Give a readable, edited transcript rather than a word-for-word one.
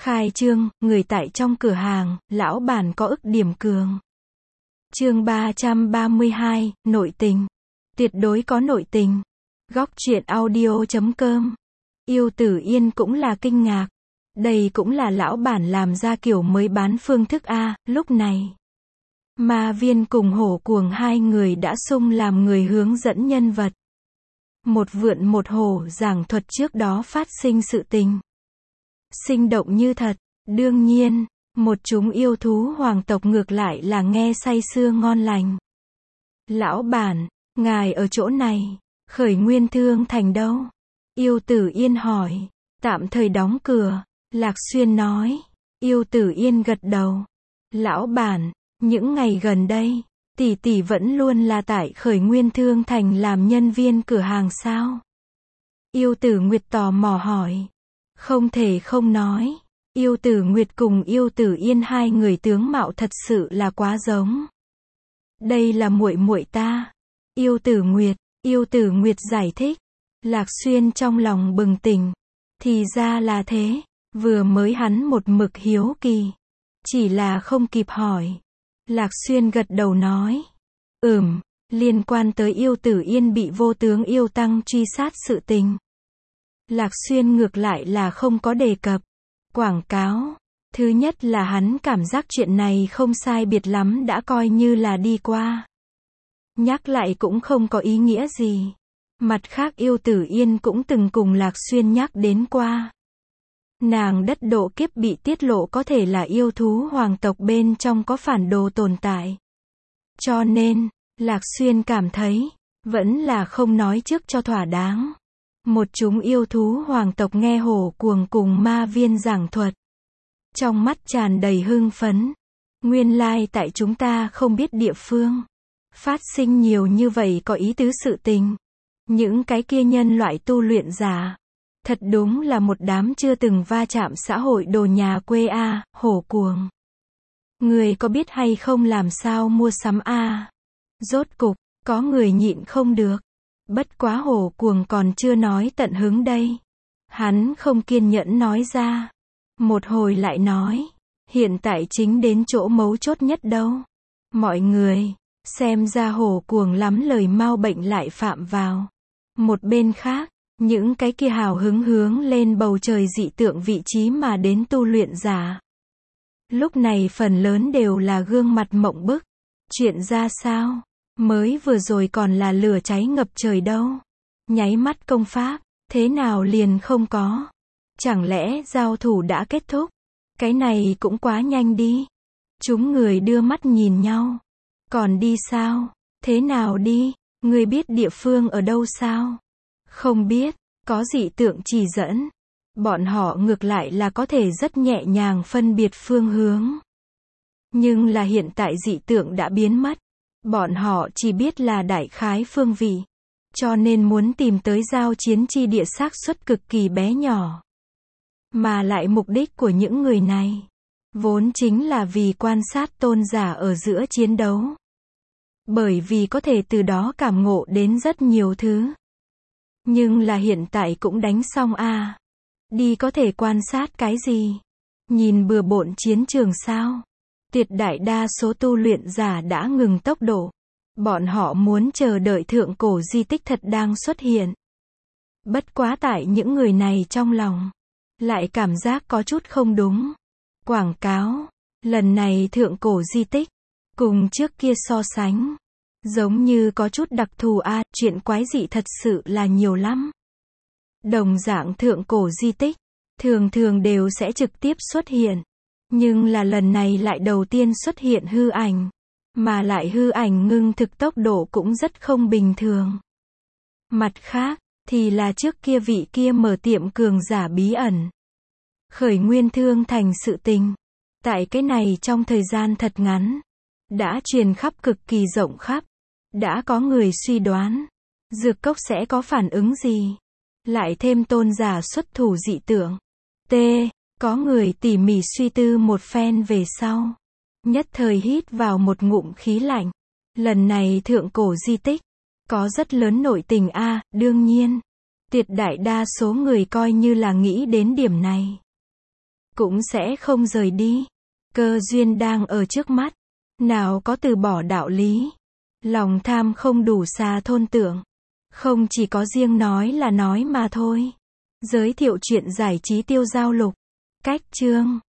Khai trương, người tại trong cửa hàng, lão bản có ức điểm cường. Chương 332, nội tình. Tuyệt đối có nội tình. Góc truyện audio.com. Yêu Tử Yên cũng là kinh ngạc. Đây cũng là lão bản làm ra kiểu mới bán phương thức A, lúc này. Ma Viên cùng Hổ Cuồng hai người đã xung làm người hướng dẫn nhân vật. Một vượn một hổ giảng thuật trước đó phát sinh sự tình. Sinh động như thật, đương nhiên, một chúng yêu thú hoàng tộc ngược lại là nghe say sưa ngon lành. Lão bản, ngài ở chỗ này, Khởi Nguyên Thương Thành đâu? Yêu Tử Yên hỏi. Tạm thời đóng cửa, Lạc Xuyên nói. Yêu Tử Yên gật đầu. Lão bản, những ngày gần đây, tỷ tỷ vẫn luôn là tại Khởi Nguyên Thương Thành làm nhân viên cửa hàng sao? Yêu Tử Nguyệt tò mò hỏi. Không thể không nói, Yêu Tử Nguyệt cùng Yêu Tử Yên hai người tướng mạo thật sự là quá giống. Đây là muội muội ta. Yêu Tử Nguyệt giải thích. Lạc Xuyên trong lòng bừng tỉnh. Thì ra là thế, vừa mới hắn một mực hiếu kỳ. Chỉ là không kịp hỏi. Lạc Xuyên gật đầu nói. Liên quan tới Yêu Tử Yên bị vô tướng yêu tăng truy sát sự tình. Lạc Xuyên ngược lại là không có đề cập. Quảng cáo. Thứ nhất là hắn cảm giác chuyện này không sai biệt lắm đã coi như là đi qua. Nhắc lại cũng không có ý nghĩa gì. Mặt khác Yêu Tử Yên cũng từng cùng Lạc Xuyên nhắc đến qua. Nàng đất độ kiếp bị tiết lộ có thể là yêu thú hoàng tộc bên trong có phản đồ tồn tại. Cho nên, Lạc Xuyên cảm thấy, vẫn là không nói trước cho thỏa đáng. Một chúng yêu thú hoàng tộc nghe Hổ Cuồng cùng Ma Viên giảng thuật. Trong mắt tràn đầy hưng phấn. Nguyên lai tại chúng ta không biết địa phương. Phát sinh nhiều như vậy có ý tứ sự tình. Những cái kia nhân loại tu luyện giả. Thật đúng là một đám chưa từng va chạm xã hội đồ nhà quê A, Hổ Cuồng. Người có biết hay không làm sao mua sắm A? Rốt cục, có người nhịn không được. Bất quá Hổ Cuồng còn chưa nói tận hứng đây. Hắn không kiên nhẫn nói ra. Một hồi lại nói. Hiện tại chính đến chỗ mấu chốt nhất đâu. Mọi người, xem ra Hổ Cuồng lắm lời mau bệnh lại phạm vào. Một bên khác, những cái kia hào hứng hướng lên bầu trời dị tượng vị trí mà đến tu luyện giả. Lúc này phần lớn đều là gương mặt mộng bức. Chuyện ra sao? Mới vừa rồi còn là lửa cháy ngập trời đâu. Nháy mắt công pháp, thế nào liền không có. Chẳng lẽ giao thủ đã kết thúc? Cái này cũng quá nhanh đi. Chúng người đưa mắt nhìn nhau. Còn đi sao? Thế nào đi? Người biết địa phương ở đâu sao? Không biết, có dị tượng chỉ dẫn. Bọn họ ngược lại là có thể rất nhẹ nhàng phân biệt phương hướng. Nhưng là hiện tại dị tượng đã biến mất. Bọn họ chỉ biết là đại khái phương vị. Cho nên muốn tìm tới giao chiến chi địa xác suất cực kỳ bé nhỏ. Mà lại mục đích của những người này. Vốn chính là vì quan sát tôn giả ở giữa chiến đấu. Bởi vì có thể từ đó cảm ngộ đến rất nhiều thứ. Nhưng là hiện tại cũng đánh xong a. Đi có thể quan sát cái gì? Nhìn bừa bộn chiến trường sao? Tuyệt đại đa số tu luyện giả đã ngừng tốc độ. Bọn họ muốn chờ đợi thượng cổ di tích thật đang xuất hiện. Bất quá tại những người này trong lòng. Lại cảm giác có chút không đúng. Quảng cáo. Lần này thượng cổ di tích. Cùng trước kia so sánh. Giống như có chút đặc thù a, chuyện quái dị thật sự là nhiều lắm. Đồng dạng thượng cổ di tích. Thường thường đều sẽ trực tiếp xuất hiện. Nhưng là lần này lại đầu tiên xuất hiện hư ảnh. Mà lại hư ảnh ngưng thực tốc độ cũng rất không bình thường. Mặt khác, thì là trước kia vị kia mở tiệm cường giả bí ẩn. Khởi Nguyên Thương Thành sự tình. Tại cái này trong thời gian thật ngắn. Đã truyền khắp cực kỳ rộng khắp. Đã có người suy đoán. Dược cốc sẽ có phản ứng gì? Lại thêm tôn giả xuất thủ dị tượng. Có người tỉ mỉ suy tư một phen về sau. Nhất thời hít vào một ngụm khí lạnh. Lần này thượng cổ di tích. Có rất lớn nội tình a, đương nhiên. Tuyệt đại đa số người coi như là nghĩ đến điểm này. cũng sẽ không rời đi. Cơ duyên đang ở trước mắt, nào có từ bỏ đạo lý. Lòng tham không đủ xa thôn tưởng. Không chỉ có riêng nói là nói mà thôi. Giới thiệu chuyện giải trí tiêu giao lục. Cách chương